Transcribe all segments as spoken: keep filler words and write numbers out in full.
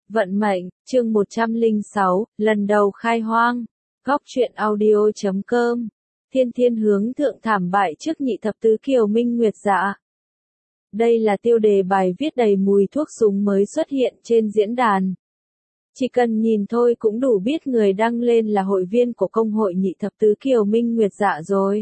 Vận mệnh, chương một trăm lẻ sáu, lần đầu khai hoang. Góc truyện audio chấm com. Thiên thiên hướng thượng thảm bại trước nhị thập tứ kiều minh nguyệt dạ. Đây là tiêu đề bài viết đầy mùi thuốc súng mới xuất hiện trên diễn đàn. Chỉ cần nhìn thôi cũng đủ biết người đăng lên là hội viên của công hội nhị thập tứ kiều minh nguyệt dạ rồi.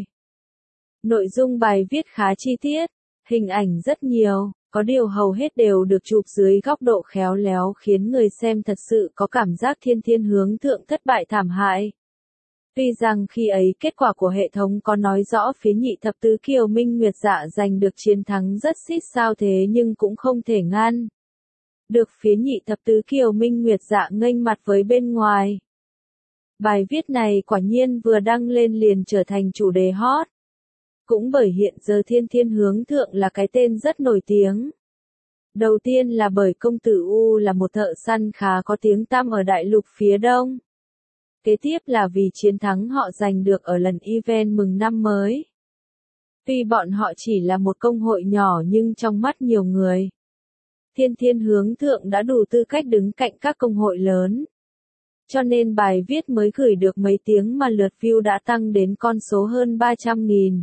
Nội dung bài viết khá chi tiết, hình ảnh rất nhiều. Có điều hầu hết đều được chụp dưới góc độ khéo léo khiến người xem thật sự có cảm giác thiên thiên hướng thượng thất bại thảm hại. Tuy rằng khi ấy kết quả của hệ thống có nói rõ phía nhị thập tứ kiều minh nguyệt dạ giành được chiến thắng rất xít sao thế nhưng cũng không thể ngăn được phía nhị thập tứ kiều minh nguyệt dạ nghênh mặt với bên ngoài. Bài viết này quả nhiên vừa đăng lên liền trở thành chủ đề hot. Cũng bởi hiện giờ thiên thiên hướng thượng là cái tên rất nổi tiếng. Đầu tiên là bởi công tử U là một thợ săn khá có tiếng tăm ở đại lục phía đông. Kế tiếp là vì chiến thắng họ giành được ở lần event mừng năm mới. Tuy bọn họ chỉ là một công hội nhỏ nhưng trong mắt nhiều người, thiên thiên hướng thượng đã đủ tư cách đứng cạnh các công hội lớn. Cho nên bài viết mới gửi được mấy tiếng mà lượt view đã tăng đến con số hơn ba trăm nghìn.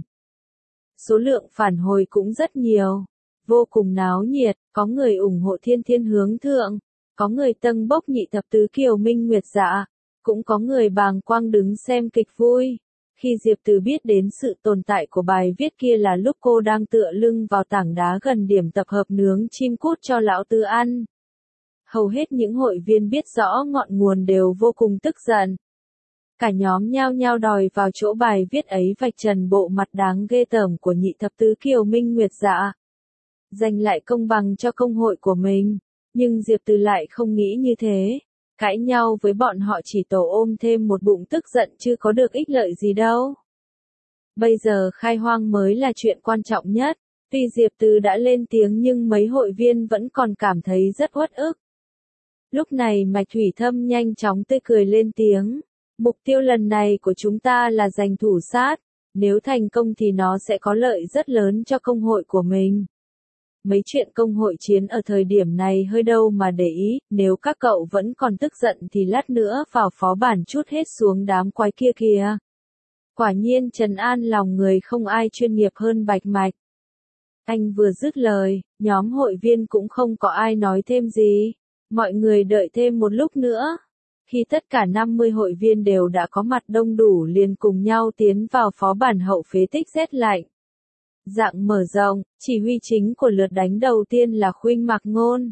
Số lượng phản hồi cũng rất nhiều, vô cùng náo nhiệt, có người ủng hộ thiên thiên hướng thượng, có người tâng bốc nhị thập tứ kiều minh nguyệt dạ, cũng có người bàng quang đứng xem kịch vui. Khi Diệp Từ biết đến sự tồn tại của bài viết kia là lúc cô đang tựa lưng vào tảng đá gần điểm tập hợp nướng chim cút cho lão Tư ăn. Hầu hết những hội viên biết rõ ngọn nguồn đều vô cùng tức giận. Cả nhóm nhao nhao đòi vào chỗ bài viết ấy vạch trần bộ mặt đáng ghê tởm của nhị thập tứ kiều minh nguyệt dạ. Giành lại công bằng cho công hội của mình. Nhưng Diệp Từ lại không nghĩ như thế. Cãi nhau với bọn họ chỉ tổ ôm thêm một bụng tức giận chứ có được ích lợi gì đâu. Bây giờ khai hoang mới là chuyện quan trọng nhất. Tuy Diệp Từ đã lên tiếng nhưng mấy hội viên vẫn còn cảm thấy rất uất ức. Lúc này Mạch Thủy Thâm nhanh chóng tươi cười lên tiếng. Mục tiêu lần này của chúng ta là giành thủ sát, nếu thành công thì nó sẽ có lợi rất lớn cho công hội của mình. Mấy chuyện công hội chiến ở thời điểm này hơi đâu mà để ý, nếu các cậu vẫn còn tức giận thì lát nữa vào phó bản trút hết xuống đám quái kia kìa. Quả nhiên trấn an lòng người không ai chuyên nghiệp hơn Bạch Mạch. Anh vừa dứt lời, nhóm hội viên cũng không có ai nói thêm gì, mọi người đợi thêm một lúc nữa. Khi tất cả năm mươi hội viên đều đã có mặt đông đủ liền cùng nhau tiến vào phó bản hậu phế tích rét lạnh. Dạng mở rộng, chỉ huy chính của lượt đánh đầu tiên là Khuynh Mạc Ngôn.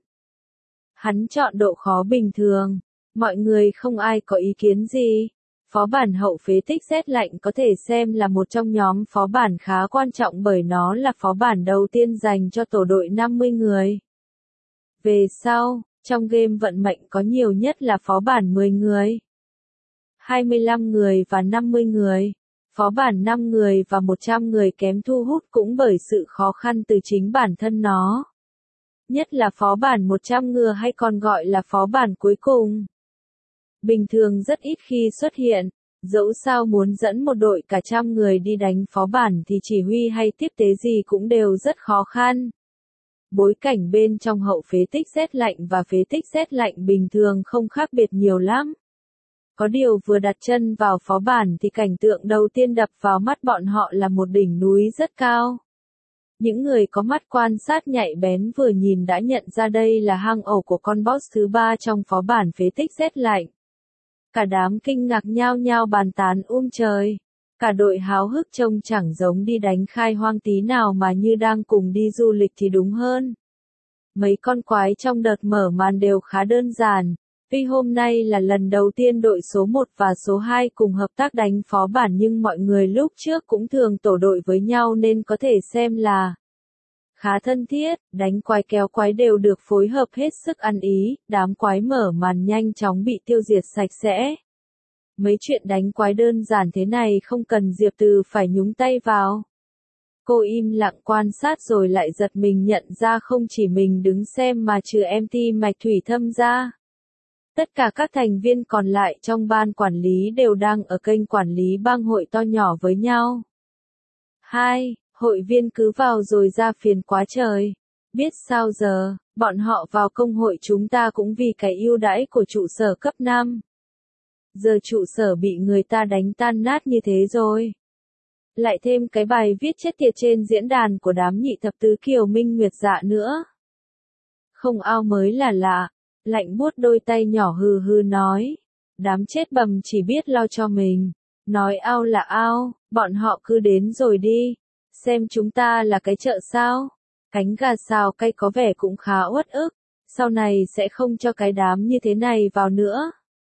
Hắn chọn độ khó bình thường, mọi người không ai có ý kiến gì. Phó bản hậu phế tích rét lạnh có thể xem là một trong nhóm phó bản khá quan trọng bởi nó là phó bản đầu tiên dành cho tổ đội năm mươi người. Về sau, trong game vận mệnh có nhiều nhất là phó bản mười người, hai mươi lăm người và năm mươi người. Phó bản năm người và một trăm người kém thu hút cũng bởi sự khó khăn từ chính bản thân nó. Nhất là phó bản một trăm người hay còn gọi là phó bản cuối cùng. Bình thường rất ít khi xuất hiện, dẫu sao muốn dẫn một đội cả trăm người đi đánh phó bản thì chỉ huy hay tiếp tế gì cũng đều rất khó khăn. Bối cảnh bên trong hậu phế tích rét lạnh và phế tích rét lạnh bình thường không khác biệt nhiều lắm. Có điều vừa đặt chân vào phó bản thì cảnh tượng đầu tiên đập vào mắt bọn họ là một đỉnh núi rất cao. Những người có mắt quan sát nhạy bén vừa nhìn đã nhận ra đây là hang ổ của con boss thứ ba trong phó bản phế tích rét lạnh. Cả đám kinh ngạc nhao nhao bàn tán um trời. Cả đội háo hức trông chẳng giống đi đánh khai hoang tí nào mà như đang cùng đi du lịch thì đúng hơn. Mấy con quái trong đợt mở màn đều khá đơn giản. Tuy hôm nay là lần đầu tiên đội số một và số hai cùng hợp tác đánh phó bản nhưng mọi người lúc trước cũng thường tổ đội với nhau nên có thể xem là khá thân thiết, đánh quái kéo quái đều được phối hợp hết sức ăn ý, đám quái mở màn nhanh chóng bị tiêu diệt sạch sẽ. Mấy chuyện đánh quái đơn giản thế này không cần Diệp Từ phải nhúng tay vào. Cô im lặng quan sát rồi lại giật mình nhận ra không chỉ mình đứng xem mà trừ em tê Mạch Thủy Thâm ra. Tất cả các thành viên còn lại trong ban quản lý đều đang ở kênh quản lý bang hội to nhỏ với nhau. hai. Hội viên cứ vào rồi ra phiền quá trời. Biết sao giờ, bọn họ vào công hội chúng ta cũng vì cái ưu đãi của trụ sở cấp năm. Giờ trụ sở bị người ta đánh tan nát như thế rồi. Lại thêm cái bài viết chết tiệt trên diễn đàn của đám nhị thập tứ Kiều Minh Nguyệt Dạ nữa. Không ao mới là lạ, lạnh buốt đôi tay nhỏ hừ hừ nói. Đám chết bầm chỉ biết lo cho mình. Nói ao là ao, bọn họ cứ đến rồi đi. Xem chúng ta là cái chợ sao. Cánh gà xào cay có vẻ cũng khá uất ức. Sau này sẽ không cho cái đám như thế này vào nữa.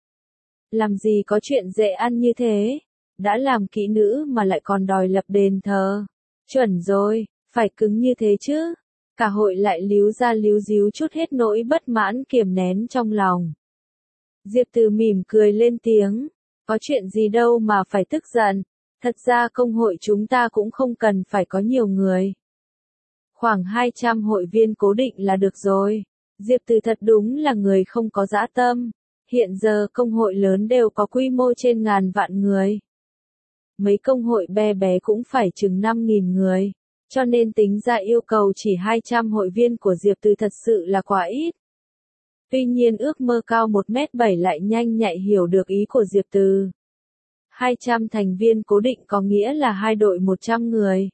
Làm gì có chuyện dễ ăn như thế. Đã làm kỹ nữ mà lại còn đòi lập đền thờ. Chuẩn rồi, phải cứng như thế chứ. Cả hội lại líu ra líu díu chút hết nỗi bất mãn kiềm nén trong lòng. Diệp Từ mỉm cười lên tiếng. Có chuyện gì đâu mà phải tức giận. Thật ra công hội chúng ta cũng không cần phải có nhiều người. Khoảng hai trăm hội viên cố định là được rồi. Diệp Từ thật đúng là người không có dã tâm. Hiện giờ công hội lớn đều có quy mô trên ngàn vạn người. Mấy công hội bé bé cũng phải chừng năm nghìn người. Cho nên tính ra yêu cầu chỉ hai trăm hội viên của Diệp Từ thật sự là quá ít. Tuy nhiên ước mơ cao một mét bảy lại nhanh nhạy hiểu được ý của Diệp Từ. hai trăm thành viên cố định có nghĩa là hai đội một trăm người.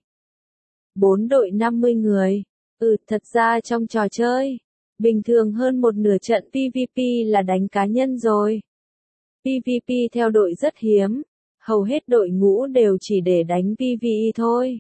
bốn đội năm mươi người. Ừ, thật ra trong trò chơi, bình thường hơn một nửa trận pê vê pê là đánh cá nhân rồi. pê vê pê theo đội rất hiếm. Hầu hết đội ngũ đều chỉ để đánh pê vê e thôi.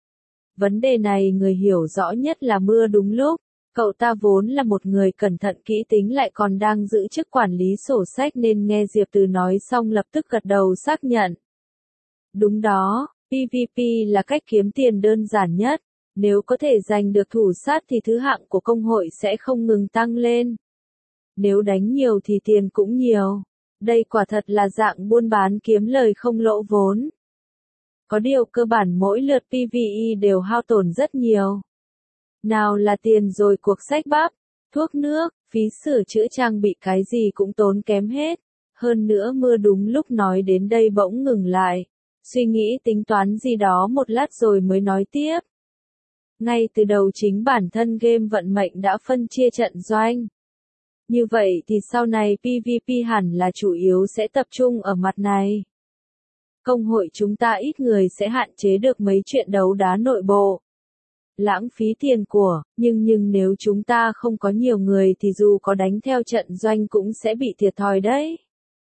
Vấn đề này người hiểu rõ nhất là Mưa đúng lúc. Cậu ta vốn là một người cẩn thận kỹ tính lại còn đang giữ chức quản lý sổ sách nên nghe Diệp Từ nói xong lập tức gật đầu xác nhận. Đúng đó, pê vê pê là cách kiếm tiền đơn giản nhất. Nếu có thể giành được thủ sát thì thứ hạng của công hội sẽ không ngừng tăng lên. Nếu đánh nhiều thì tiền cũng nhiều. Đây quả thật là dạng buôn bán kiếm lời không lỗ vốn. Có điều cơ bản mỗi lượt pê vê e đều hao tổn rất nhiều. Nào là tiền rồi cuộc sách bắp, thuốc nước, phí sửa chữa trang bị cái gì cũng tốn kém hết. Hơn nữa Mưa đúng lúc nói đến đây bỗng ngừng lại. Suy nghĩ tính toán gì đó một lát rồi mới nói tiếp. Ngay từ đầu chính bản thân game vận mệnh đã phân chia trận doanh. Như vậy thì sau này pê vê pê hẳn là chủ yếu sẽ tập trung ở mặt này. Công hội chúng ta ít người sẽ hạn chế được mấy chuyện đấu đá nội bộ. Lãng phí tiền của, nhưng nhưng nếu chúng ta không có nhiều người thì dù có đánh theo trận doanh cũng sẽ bị thiệt thòi đấy.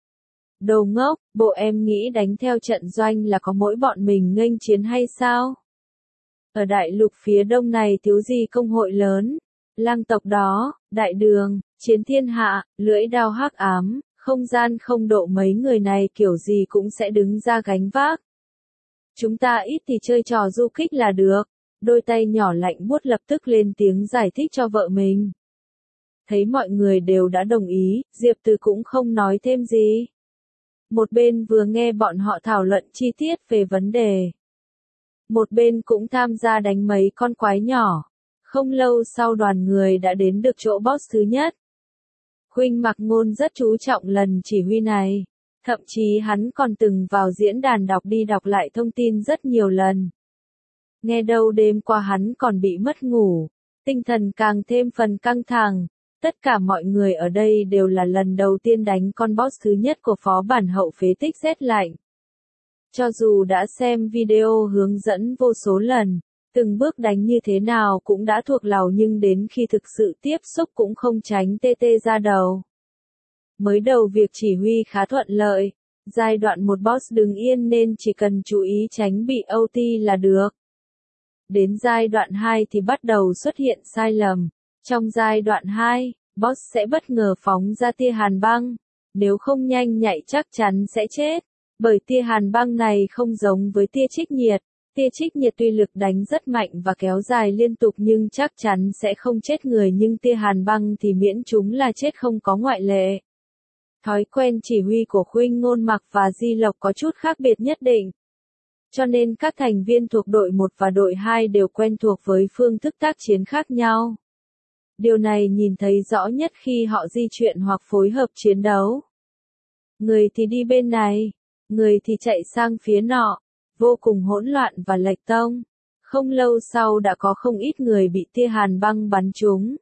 Đồ ngốc, bộ em nghĩ đánh theo trận doanh là có mỗi bọn mình nghênh chiến hay sao? Ở đại lục phía đông này thiếu gì công hội lớn, lang tộc đó, đại đường, chiến thiên hạ, lưỡi đao hắc ám, không gian không độ mấy người này kiểu gì cũng sẽ đứng ra gánh vác. Chúng ta ít thì chơi trò du kích là được. Đôi tay nhỏ lạnh buốt lập tức lên tiếng giải thích cho vợ mình. Thấy mọi người đều đã đồng ý, Diệp Từ cũng không nói thêm gì. Một bên vừa nghe bọn họ thảo luận chi tiết về vấn đề. Một bên cũng tham gia đánh mấy con quái nhỏ. Không lâu sau đoàn người đã đến được chỗ boss thứ nhất. Khuynh Mặc Ngôn rất chú trọng lần chỉ huy này. Thậm chí hắn còn từng vào diễn đàn đọc đi đọc lại thông tin rất nhiều lần. Nghe đâu đêm qua hắn còn bị mất ngủ, tinh thần càng thêm phần căng thẳng. Tất cả mọi người ở đây đều là lần đầu tiên đánh con boss thứ nhất của phó bản hậu phế tích rét lạnh. Cho dù đã xem video hướng dẫn vô số lần, từng bước đánh như thế nào cũng đã thuộc lòng nhưng đến khi thực sự tiếp xúc cũng không tránh tê tê ra đầu. Mới đầu việc chỉ huy khá thuận lợi, giai đoạn một boss đứng yên nên chỉ cần chú ý tránh bị ô tê là được. Đến giai đoạn hai thì bắt đầu xuất hiện sai lầm. Trong giai đoạn hai, boss sẽ bất ngờ phóng ra tia hàn băng. Nếu không nhanh nhạy chắc chắn sẽ chết. Bởi tia hàn băng này không giống với tia trích nhiệt. Tia trích nhiệt tuy lực đánh rất mạnh và kéo dài liên tục nhưng chắc chắn sẽ không chết người nhưng tia hàn băng thì miễn chúng là chết không có ngoại lệ. Thói quen chỉ huy của Khuynh Ngôn Mặc và Di Lộc có chút khác biệt nhất định. Cho nên các thành viên thuộc đội một và đội hai đều quen thuộc với phương thức tác chiến khác nhau. Điều này nhìn thấy rõ nhất khi họ di chuyển hoặc phối hợp chiến đấu. Người thì đi bên này, người thì chạy sang phía nọ, vô cùng hỗn loạn và lệch tông. Không lâu sau đã có không ít người bị tia hàn băng bắn trúng.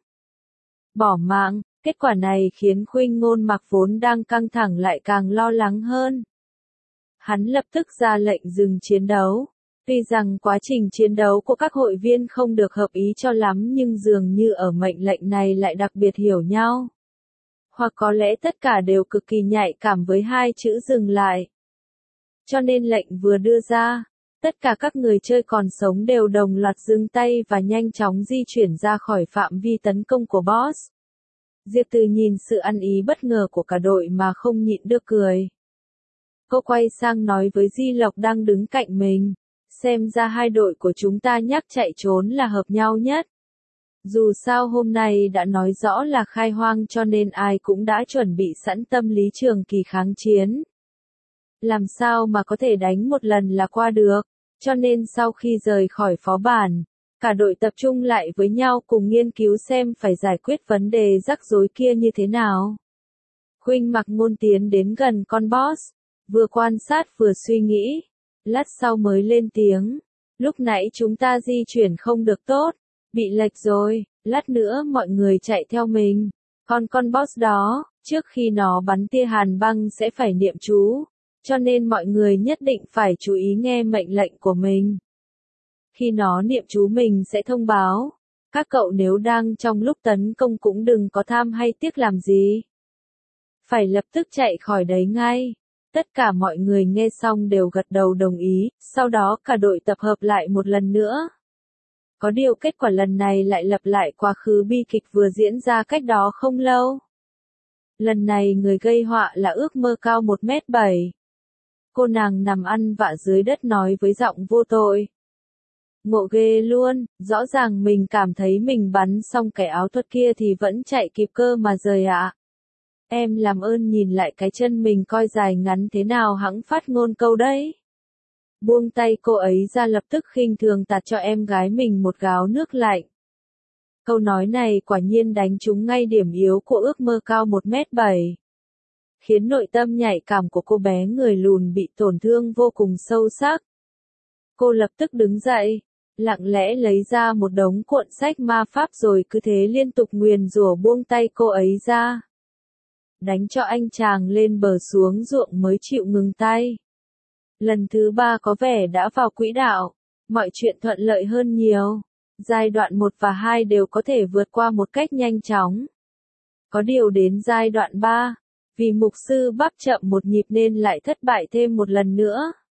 Bỏ mạng, kết quả này khiến Khuynh Ngôn Mặc vốn đang căng thẳng lại càng lo lắng hơn. Hắn lập tức ra lệnh dừng chiến đấu. Tuy rằng quá trình chiến đấu của các hội viên không được hợp ý cho lắm nhưng dường như ở mệnh lệnh này lại đặc biệt hiểu nhau. Hoặc có lẽ tất cả đều cực kỳ nhạy cảm với hai chữ dừng lại. Cho nên lệnh vừa đưa ra, tất cả các người chơi còn sống đều đồng loạt dừng tay và nhanh chóng di chuyển ra khỏi phạm vi tấn công của boss. Diệp Từ nhìn sự ăn ý bất ngờ của cả đội mà không nhịn được cười. Cô quay sang nói với Di Lộc đang đứng cạnh mình. Xem ra hai đội của chúng ta nhắc chạy trốn là hợp nhau nhất. Dù sao hôm nay đã nói rõ là khai hoang cho nên ai cũng đã chuẩn bị sẵn tâm lý trường kỳ kháng chiến. Làm sao mà có thể đánh một lần là qua được, cho nên sau khi rời khỏi phó bản, cả đội tập trung lại với nhau cùng nghiên cứu xem phải giải quyết vấn đề rắc rối kia như thế nào. Khuynh Mặc Ngôn tiến đến gần con boss, vừa quan sát vừa suy nghĩ. Lát sau mới lên tiếng, lúc nãy chúng ta di chuyển không được tốt, bị lệch rồi, lát nữa mọi người chạy theo mình, còn con boss đó, trước khi nó bắn tia hàn băng sẽ phải niệm chú, cho nên mọi người nhất định phải chú ý nghe mệnh lệnh của mình. Khi nó niệm chú mình sẽ thông báo, các cậu nếu đang trong lúc tấn công cũng đừng có tham hay tiếc làm gì. Phải lập tức chạy khỏi đấy ngay. Tất cả mọi người nghe xong đều gật đầu đồng ý, sau đó cả đội tập hợp lại một lần nữa. Có điều kết quả lần này lại lặp lại quá khứ bi kịch vừa diễn ra cách đó không lâu. Lần này người gây họa là ước mơ cao một mét bảy. Cô nàng nằm ăn vạ dưới đất nói với giọng vô tội. Ngộ ghê luôn, rõ ràng mình cảm thấy mình bắn xong cái áo thuật kia thì vẫn chạy kịp cơ mà rời ạ. À. Em làm ơn nhìn lại cái chân mình coi dài ngắn thế nào hẵng phát ngôn câu đấy. Buông tay cô ấy ra lập tức khinh thường tạt cho em gái mình một gáo nước lạnh. Câu nói này quả nhiên đánh trúng ngay điểm yếu của ước mơ cao một mét bảy. Khiến nội tâm nhạy cảm của cô bé người lùn bị tổn thương vô cùng sâu sắc. Cô lập tức đứng dậy, lặng lẽ lấy ra một đống cuộn sách ma pháp rồi cứ thế liên tục nguyền rủa buông tay cô ấy ra. Đánh cho anh chàng lên bờ xuống ruộng mới chịu ngừng tay. Lần thứ ba có vẻ đã vào quỹ đạo, mọi chuyện thuận lợi hơn nhiều. Giai đoạn một và hai đều có thể vượt qua một cách nhanh chóng. Có điều đến giai đoạn ba, vì mục sư bắp chậm một nhịp nên lại thất bại thêm một lần nữa.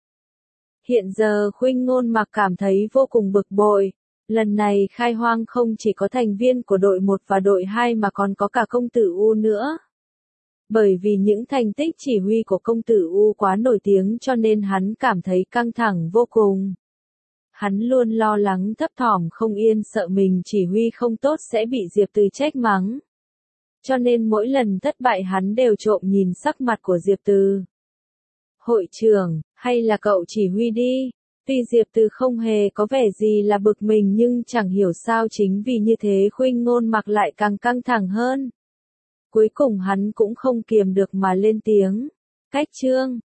Hiện giờ Khuynh Ngôn Mặc cảm thấy vô cùng bực bội. Lần này khai hoang không chỉ có thành viên của đội một và đội hai mà còn có cả công tử U nữa. Bởi vì những thành tích chỉ huy của công tử U quá nổi tiếng cho nên hắn cảm thấy căng thẳng vô cùng. Hắn luôn lo lắng thấp thỏm không yên sợ mình chỉ huy không tốt sẽ bị Diệp Từ trách mắng. Cho nên mỗi lần thất bại hắn đều trộm nhìn sắc mặt của Diệp Từ. Hội trưởng, hay là cậu chỉ huy đi? Tuy Diệp Từ không hề có vẻ gì là bực mình nhưng chẳng hiểu sao chính vì như thế Khuynh Ngôn Mặc lại càng căng thẳng hơn. Cuối cùng hắn cũng không kiềm được mà lên tiếng. Cách chương